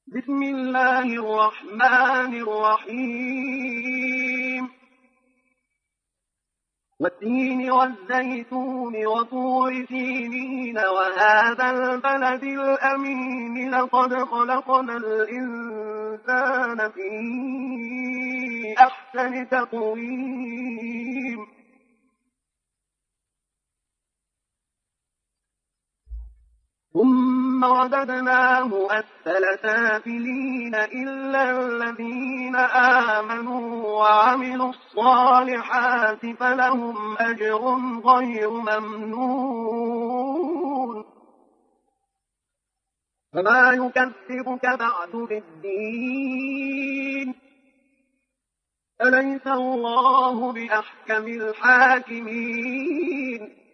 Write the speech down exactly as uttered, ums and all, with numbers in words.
بسم الله الرحمن الرحيم والتين والزيتون وطور سينين وهذا البلد الأمين لقد خلقنا الإنسان في أحسن تقويم ثم رددناه أسفل سافلين إلا الذين آمنوا وعملوا الصالحات فلهم أجر غير ممنون فما يكذبك بعد بالدين أليس الله بأحكم الحاكمين